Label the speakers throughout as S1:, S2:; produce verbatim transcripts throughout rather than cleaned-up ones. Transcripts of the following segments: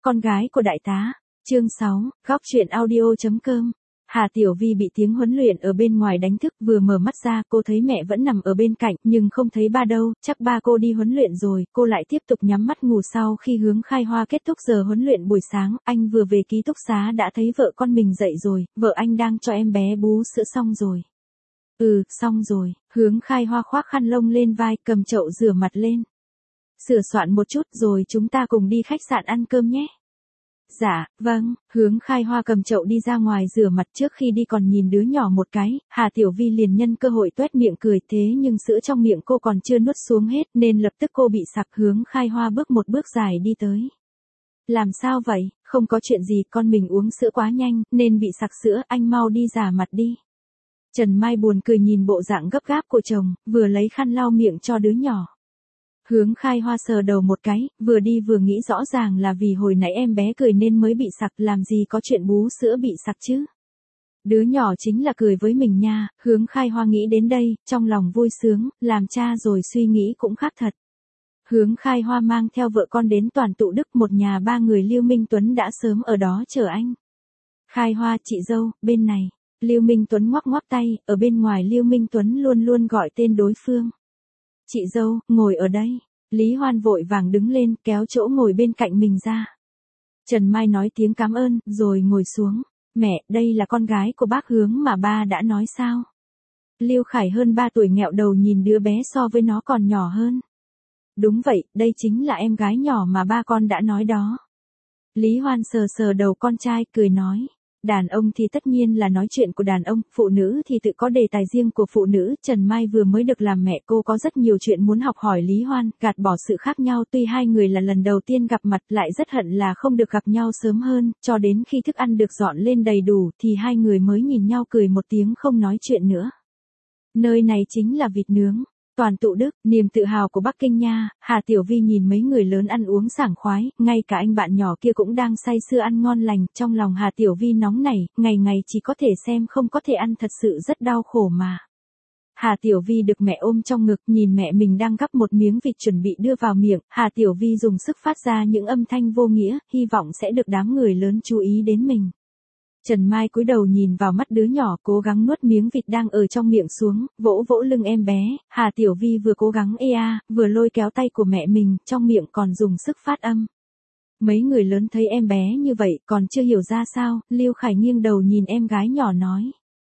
S1: con gái của đại tá. Chương sáu, góc truyện audio chấm com. Hà Tiểu Vi bị tiếng huấn luyện ở bên ngoài đánh thức, vừa mở mắt ra, cô thấy mẹ vẫn nằm ở bên cạnh, nhưng không thấy ba đâu, chắc ba cô đi huấn luyện rồi, cô lại tiếp tục nhắm mắt ngủ. Sau khi Hướng Khai Hoa kết thúc giờ huấn luyện buổi sáng, anh vừa về ký túc xá đã thấy vợ con mình dậy rồi, vợ anh đang cho em bé bú sữa xong rồi. Ừ, xong rồi, Hướng Khai Hoa khoác khăn lông lên vai, cầm chậu rửa mặt lên. Sửa soạn một chút rồi chúng ta cùng đi khách sạn ăn cơm nhé. Dạ, vâng, Hướng Khai Hoa cầm chậu đi ra ngoài rửa mặt, trước khi đi còn nhìn đứa nhỏ một cái, Hà Tiểu Vi liền nhân cơ hội tuét miệng cười, thế nhưng sữa trong miệng cô còn chưa nuốt xuống hết nên lập tức cô bị sặc. Hướng Khai Hoa bước một bước dài đi tới. Làm sao vậy, không có chuyện gì, con mình uống sữa quá nhanh nên bị sặc sữa, anh mau đi rửa mặt đi. Trần Mai buồn cười nhìn bộ dạng gấp gáp của chồng, vừa lấy khăn lau miệng cho đứa nhỏ. Hướng Khai Hoa sờ đầu một cái, vừa đi vừa nghĩ rõ ràng là vì hồi nãy em bé cười nên mới bị sặc, làm gì có chuyện bú sữa bị sặc chứ. Đứa nhỏ chính là cười với mình nha. Hướng Khai Hoa nghĩ đến đây, trong lòng vui sướng, làm cha rồi suy nghĩ cũng khác thật. Hướng Khai Hoa mang theo vợ con đến Toàn Tụ Đức, một nhà ba người. Lưu Minh Tuấn đã sớm ở đó chờ anh. Khai Hoa, chị dâu, bên này. Lưu Minh Tuấn ngoắc ngoắc tay, ở bên ngoài Lưu Minh Tuấn luôn luôn gọi tên đối phương. Chị dâu, ngồi ở đây. Lý Hoan vội vàng đứng lên, kéo chỗ ngồi bên cạnh mình ra. Trần Mai nói tiếng cảm ơn, rồi ngồi xuống. Mẹ, đây là con gái của bác Hướng mà ba đã nói sao? Lưu Khải hơn ba tuổi nghẹo đầu nhìn đứa bé so với nó còn nhỏ hơn. Đúng vậy, đây chính là em gái nhỏ mà ba con đã nói đó. Lý Hoan sờ sờ đầu con trai, cười nói. Đàn ông thì tất nhiên là nói chuyện của đàn ông, phụ nữ thì tự có đề tài riêng của phụ nữ. Trần Mai vừa mới được làm mẹ, cô có rất nhiều chuyện muốn học hỏi Lý Hoan, gạt bỏ sự khác nhau. Tuy hai người là lần đầu tiên gặp mặt, lại rất hận là không được gặp nhau sớm hơn, cho đến khi thức ăn được dọn lên đầy đủ thì hai người mới nhìn nhau cười một tiếng không nói chuyện nữa. Nơi này chính là vịt nướng Toàn Tụ Đức, niềm tự hào của Bắc Kinh nha. Hà Tiểu Vi nhìn mấy người lớn ăn uống sảng khoái, ngay cả anh bạn nhỏ kia cũng đang say sưa ăn ngon lành, trong lòng Hà Tiểu Vi nóng nảy, ngày ngày chỉ có thể xem không có thể ăn, thật sự rất đau khổ mà. Hà Tiểu Vi được mẹ ôm trong ngực, nhìn mẹ mình đang gắp một miếng vịt chuẩn bị đưa vào miệng, Hà Tiểu Vi dùng sức phát ra những âm thanh vô nghĩa, hy vọng sẽ được đám người lớn chú ý đến mình. Trần Mai cúi đầu nhìn vào mắt đứa nhỏ, cố gắng nuốt miếng vịt đang ở trong miệng xuống, vỗ vỗ lưng em bé. Hà Tiểu Vi vừa cố gắng ê a, vừa lôi kéo tay của mẹ mình, trong miệng còn dùng sức phát âm. Mấy người lớn thấy em bé như vậy, còn chưa hiểu ra sao, Lưu Khải nghiêng đầu nhìn em gái nhỏ nói.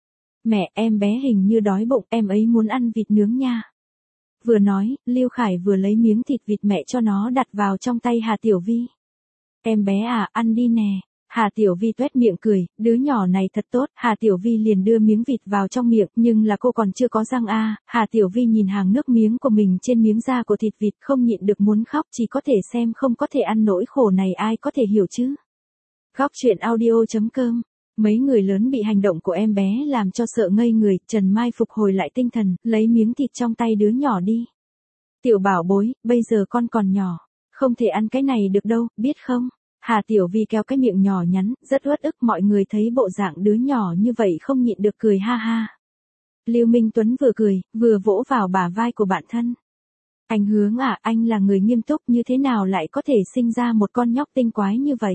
S1: Mẹ, em bé hình như đói bụng, em ấy muốn ăn vịt nướng nha. Vừa nói, Lưu Khải vừa lấy miếng thịt vịt mẹ cho nó đặt vào trong tay Hà Tiểu Vi. Em bé à, ăn đi nè. Hà Tiểu Vi tuét miệng cười, đứa nhỏ này thật tốt. Hà Tiểu Vi liền đưa miếng vịt vào trong miệng, nhưng là cô còn chưa có răng a. À. Hà Tiểu Vi nhìn hàng nước miếng của mình trên miếng da của thịt vịt, không nhịn được muốn khóc, chỉ có thể xem không có thể ăn, nỗi khổ này ai có thể hiểu chứ. Góc truyện audio chấm com. Mấy người lớn bị hành động của em bé làm cho sợ ngây người, Trần Mai phục hồi lại tinh thần, lấy miếng thịt trong tay đứa nhỏ đi. Tiểu bảo bối, bây giờ con còn nhỏ, không thể ăn cái này được đâu, biết không? Hà Tiểu Vi kéo cái miệng nhỏ nhắn, rất uất ức, mọi người thấy bộ dạng đứa nhỏ như vậy không nhịn được cười ha ha. Lưu Minh Tuấn vừa cười, vừa vỗ vào bả vai của bạn thân. Anh Hướng à, anh là người nghiêm túc, như thế nào lại có thể sinh ra một con nhóc tinh quái như vậy?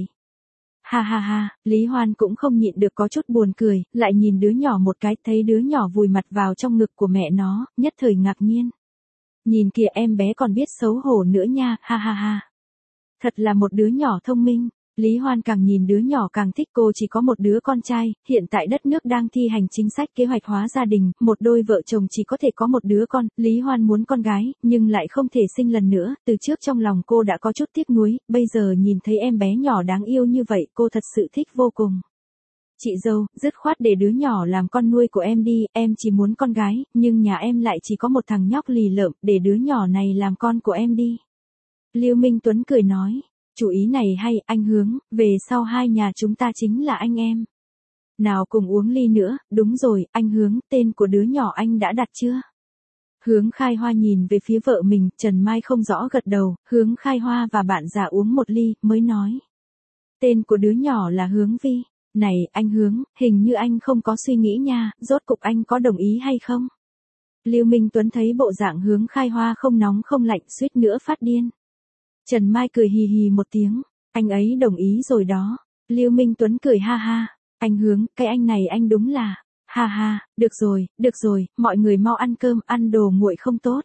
S1: Ha ha ha, Lý Hoan cũng không nhịn được có chút buồn cười, lại nhìn đứa nhỏ một cái, thấy đứa nhỏ vùi mặt vào trong ngực của mẹ nó, nhất thời ngạc nhiên. Nhìn kìa, em bé còn biết xấu hổ nữa nha, ha ha ha. Thật là một đứa nhỏ thông minh. Lý Hoan càng nhìn đứa nhỏ càng thích, cô chỉ có một đứa con trai, hiện tại đất nước đang thi hành chính sách kế hoạch hóa gia đình, một đôi vợ chồng chỉ có thể có một đứa con, Lý Hoan muốn con gái, nhưng lại không thể sinh lần nữa, từ trước trong lòng cô đã có chút tiếc nuối, bây giờ nhìn thấy em bé nhỏ đáng yêu như vậy, cô thật sự thích vô cùng. Chị dâu, dứt khoát để đứa nhỏ làm con nuôi của em đi, em chỉ muốn con gái, nhưng nhà em lại chỉ có một thằng nhóc lì lợm, để đứa nhỏ này làm con của em đi. Lưu Minh Tuấn cười nói, chủ ý này hay, anh Hướng, về sau hai nhà chúng ta chính là anh em. Nào cùng uống ly nữa, đúng rồi, anh Hướng, tên của đứa nhỏ anh đã đặt chưa? Hướng Khai Hoa nhìn về phía vợ mình, Trần Mai không rõ gật đầu, Hướng Khai Hoa và bạn già uống một ly, mới nói. Tên của đứa nhỏ là Hướng Vi. Này, anh Hướng, hình như anh không có suy nghĩ nha, rốt cục anh có đồng ý hay không? Lưu Minh Tuấn thấy bộ dạng Hướng Khai Hoa không nóng không lạnh, suýt nữa phát điên. Trần Mai cười hì hì một tiếng. Anh ấy đồng ý rồi đó. Lưu Minh Tuấn cười ha ha. Anh Hướng, cái anh này anh đúng là, ha ha, được rồi, được rồi, mọi người mau ăn cơm, ăn đồ nguội không tốt.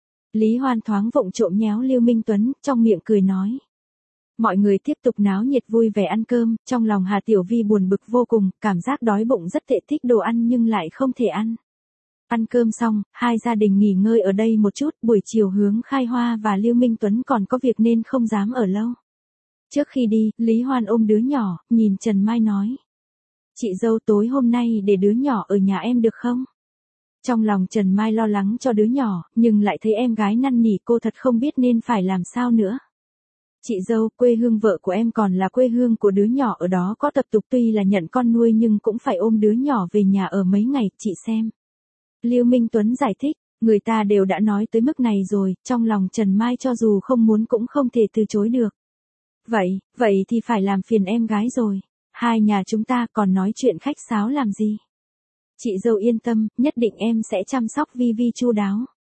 S1: Lý Hoan thoáng vụng trộm nhéo Lưu Minh Tuấn, trong miệng cười nói. Mọi người tiếp tục náo nhiệt vui vẻ ăn cơm, trong lòng Hà Tiểu Vi buồn bực vô cùng, cảm giác đói bụng rất tệ, thích đồ ăn nhưng lại không thể ăn. Ăn cơm xong, hai gia đình nghỉ ngơi ở đây một chút, buổi chiều Hướng Khai Hoa và Lưu Minh Tuấn còn có việc nên không dám ở lâu. Trước khi đi, Lý Hoan ôm đứa nhỏ, nhìn Trần Mai nói. Chị dâu tối hôm nay để đứa nhỏ ở nhà em được không? Trong lòng Trần Mai lo lắng cho đứa nhỏ, nhưng lại thấy em gái năn nỉ cô thật không biết nên phải làm sao nữa. Chị dâu, quê hương vợ của em còn là quê hương của đứa nhỏ ở đó có tập tục tuy là nhận con nuôi nhưng cũng phải ôm đứa nhỏ về nhà ở mấy ngày, chị xem. Lưu Minh Tuấn giải thích, người ta đều đã nói tới mức này rồi, trong lòng Trần Mai cho dù không muốn cũng không thể từ chối được. Vậy, vậy thì phải làm phiền em gái rồi. Hai nhà chúng ta còn nói chuyện khách sáo làm gì? Chị dâu yên tâm, nhất định em sẽ chăm sóc Vi Vi chu đáo.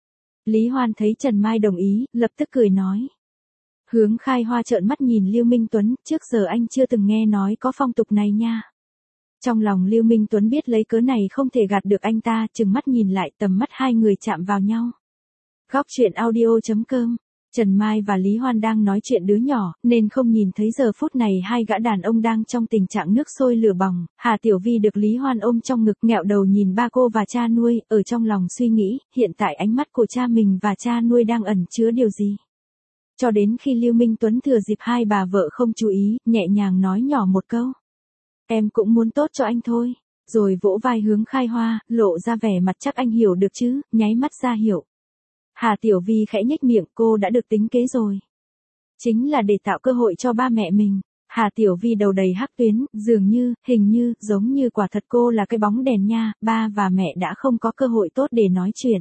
S1: Lý Hoan thấy Trần Mai đồng ý, lập tức cười nói. Hướng Khai Hoa trợn mắt nhìn Lưu Minh Tuấn, trước giờ anh chưa từng nghe nói có phong tục này nha. Trong lòng Lưu Minh Tuấn biết lấy cớ này không thể gạt được anh ta, chừng mắt nhìn lại, tầm mắt hai người chạm vào nhau. Góc truyện audio chấm com. Trần Mai và Lý Hoan đang nói chuyện đứa nhỏ, nên không nhìn thấy giờ phút này hai gã đàn ông đang trong tình trạng nước sôi lửa bỏng. Hà Tiểu Vi được Lý Hoan ôm trong ngực, nghẹo đầu nhìn ba cô và cha nuôi, ở trong lòng suy nghĩ, hiện tại ánh mắt của cha mình và cha nuôi đang ẩn chứa điều gì. Cho đến khi Lưu Minh Tuấn thừa dịp hai bà vợ không chú ý, nhẹ nhàng nói nhỏ một câu. Em cũng muốn tốt cho anh thôi. Rồi vỗ vai Hướng Khai Hoa, lộ ra vẻ mặt chắc anh hiểu được chứ, nháy mắt ra hiểu. Hà Tiểu Vi khẽ nhếch miệng, cô đã được tính kế rồi. Chính là để tạo cơ hội cho ba mẹ mình. Hà Tiểu Vi đầu đầy hắc tuyến, dường như, hình như, giống như quả thật cô là cái bóng đèn nha, ba và mẹ đã không có cơ hội tốt để nói chuyện.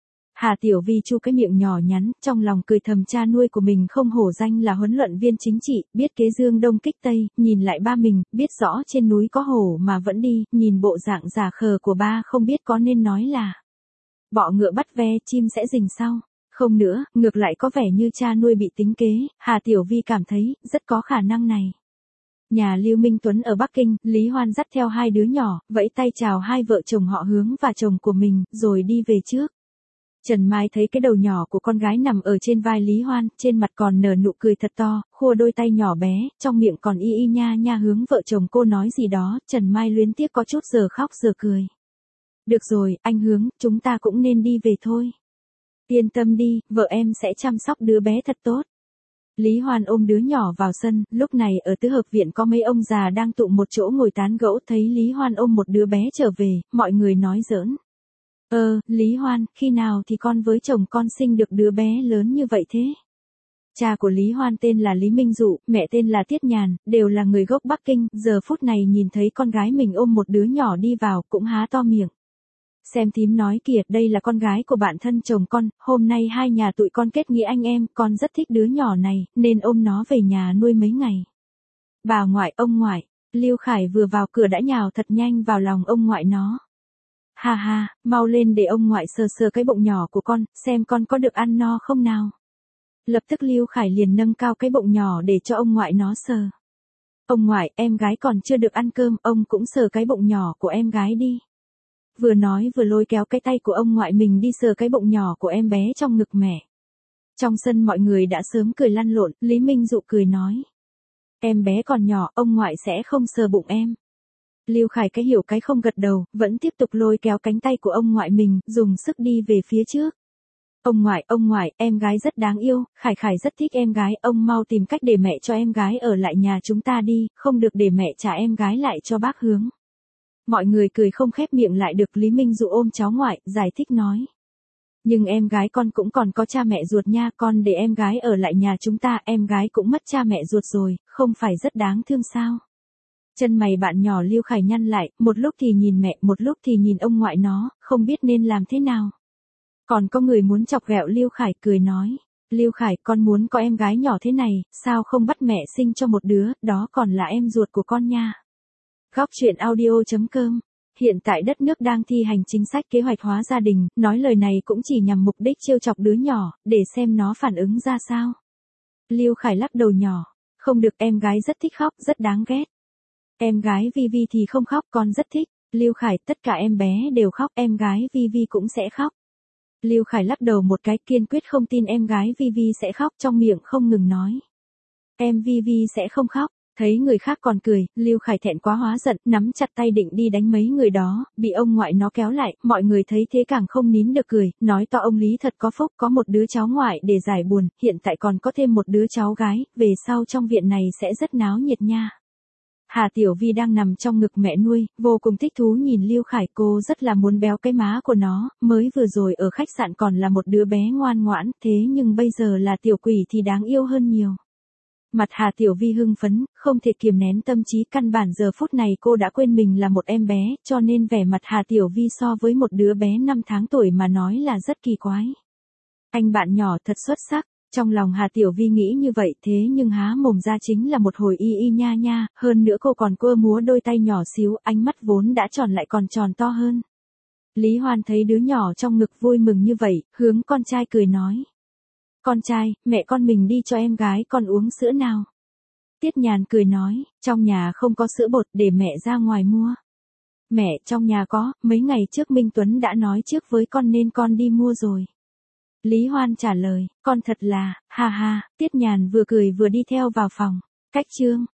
S1: Hà Tiểu Vi chu cái miệng nhỏ nhắn, trong lòng cười thầm cha nuôi của mình không hổ danh là huấn luyện viên chính trị, biết kế dương đông kích tây, nhìn lại ba mình, biết rõ trên núi có hổ mà vẫn đi, nhìn bộ dạng già khờ của ba không biết có nên nói là bọ ngựa bắt ve, chim sẽ rình sau. Không nữa, ngược lại có vẻ như cha nuôi bị tính kế, Hà Tiểu Vi cảm thấy, rất có khả năng này. Nhà Lưu Minh Tuấn ở Bắc Kinh, Lý Hoan dắt theo hai đứa nhỏ, vẫy tay chào hai vợ chồng họ Hướng và chồng của mình, rồi đi về trước. Trần Mai thấy cái đầu nhỏ của con gái nằm ở trên vai Lý Hoan, trên mặt còn nở nụ cười thật to, khua đôi tay nhỏ bé, trong miệng còn y y nha nha hướng vợ chồng cô nói gì đó, Trần Mai luyến tiếc có chút giờ khóc giờ cười. Được rồi, anh Hướng, chúng ta cũng nên đi về thôi. Yên tâm đi, vợ em sẽ chăm sóc đứa bé thật tốt. Lý Hoan ôm đứa nhỏ vào sân, lúc này ở tứ hợp viện có mấy ông già đang tụ một chỗ ngồi tán gẫu, thấy Lý Hoan ôm một đứa bé trở về, mọi người nói giỡn. Ờ, Lý Hoan, khi nào thì con với chồng con sinh được đứa bé lớn như vậy thế? Cha của Lý Hoan tên là Lý Minh Dụ, mẹ tên là Tiết Nhàn, đều là người gốc Bắc Kinh, giờ phút này nhìn thấy con gái mình ôm một đứa nhỏ đi vào, cũng há to miệng. Xem thím nói kìa, đây là con gái của bạn thân chồng con, hôm nay hai nhà tụi con kết nghĩa anh em, con rất thích đứa nhỏ này, nên ôm nó về nhà nuôi mấy ngày. Bà ngoại, ông ngoại, Lưu Khải vừa vào cửa đã nhào thật nhanh vào lòng ông ngoại nó. Ha ha, mau lên để ông ngoại sờ sờ cái bụng nhỏ của con, xem con có được ăn no không nào. Lập tức Lưu Khải liền nâng cao cái bụng nhỏ để cho ông ngoại nó sờ. Ông ngoại, em gái còn chưa được ăn cơm, ông cũng sờ cái bụng nhỏ của em gái đi. Vừa nói vừa lôi kéo cái tay của ông ngoại mình đi sờ cái bụng nhỏ của em bé trong ngực mẹ. Trong sân mọi người đã sớm cười lăn lộn, Lý Minh Dụ cười nói. Em bé còn nhỏ, ông ngoại sẽ không sờ bụng em. Lưu Khải cái hiểu cái không gật đầu, vẫn tiếp tục lôi kéo cánh tay của ông ngoại mình, dùng sức đi về phía trước. Ông ngoại, ông ngoại, em gái rất đáng yêu, Khải Khải rất thích em gái, ông mau tìm cách để mẹ cho em gái ở lại nhà chúng ta đi, không được để mẹ trả em gái lại cho bác Hướng. Mọi người cười không khép miệng lại được, Lý Minh Dụ ôm cháu ngoại, giải thích nói. Nhưng em gái con cũng còn có cha mẹ ruột nha, con để em gái ở lại nhà chúng ta, em gái cũng mất cha mẹ ruột rồi, không phải rất đáng thương sao? Chân mày bạn nhỏ Lưu Khải nhăn lại, một lúc thì nhìn mẹ, một lúc thì nhìn ông ngoại nó, không biết nên làm thế nào. Còn có người muốn chọc ghẹo Lưu Khải, cười nói. Lưu Khải, con muốn có em gái nhỏ thế này, sao không bắt mẹ sinh cho một đứa, đó còn là em ruột của con nha. Góc truyện audio chấm com. Hiện tại đất nước đang thi hành chính sách kế hoạch hóa gia đình, nói lời này cũng chỉ nhằm mục đích trêu chọc đứa nhỏ, để xem nó phản ứng ra sao. Lưu Khải lắc đầu nhỏ. Không được, em gái rất thích khóc, rất đáng ghét. Em gái Vi Vi thì không khóc, con rất thích. Lưu Khải, tất cả em bé đều khóc, em gái Vi Vi cũng sẽ khóc. Lưu Khải lắc đầu một cái, kiên quyết không tin em gái Vi Vi sẽ khóc, trong miệng không ngừng nói. Em Vi Vi sẽ không khóc. Thấy người khác còn cười, Lưu Khải thẹn quá hóa giận, nắm chặt tay định đi đánh mấy người đó, bị ông ngoại nó kéo lại, mọi người thấy thế càng không nín được cười, nói to ông Lý thật có phúc, có một đứa cháu ngoại để giải buồn, hiện tại còn có thêm một đứa cháu gái, về sau trong viện này sẽ rất náo nhiệt nha. Hà Tiểu Vi đang nằm trong ngực mẹ nuôi, vô cùng thích thú nhìn Lưu Khải, cô rất là muốn béo cái má của nó, mới vừa rồi ở khách sạn còn là một đứa bé ngoan ngoãn, thế nhưng bây giờ là tiểu quỷ thì đáng yêu hơn nhiều. Mặt Hà Tiểu Vi hưng phấn, không thể kiềm nén tâm trí, căn bản giờ phút này cô đã quên mình là một em bé, cho nên vẻ mặt Hà Tiểu Vi so với một đứa bé năm tháng tuổi mà nói là rất kỳ quái. Anh bạn nhỏ thật xuất sắc, trong lòng Hà Tiểu Vi nghĩ như vậy, thế nhưng há mồm ra chính là một hồi y y nha nha, hơn nữa cô còn quơ múa đôi tay nhỏ xíu, ánh mắt vốn đã tròn lại còn tròn to hơn. Lý Hoan thấy đứa nhỏ trong ngực vui mừng như vậy, hướng con trai cười nói. Con trai, mẹ con mình đi cho em gái con uống sữa nào. Tiết Nhàn cười nói, trong nhà không có sữa bột, để mẹ ra ngoài mua. Mẹ, trong nhà có, mấy ngày trước Minh Tuấn đã nói trước với con nên con đi mua rồi. Lý Hoan trả lời, con thật là, ha ha, Tiết Nhàn vừa cười vừa đi theo vào phòng. Cách chương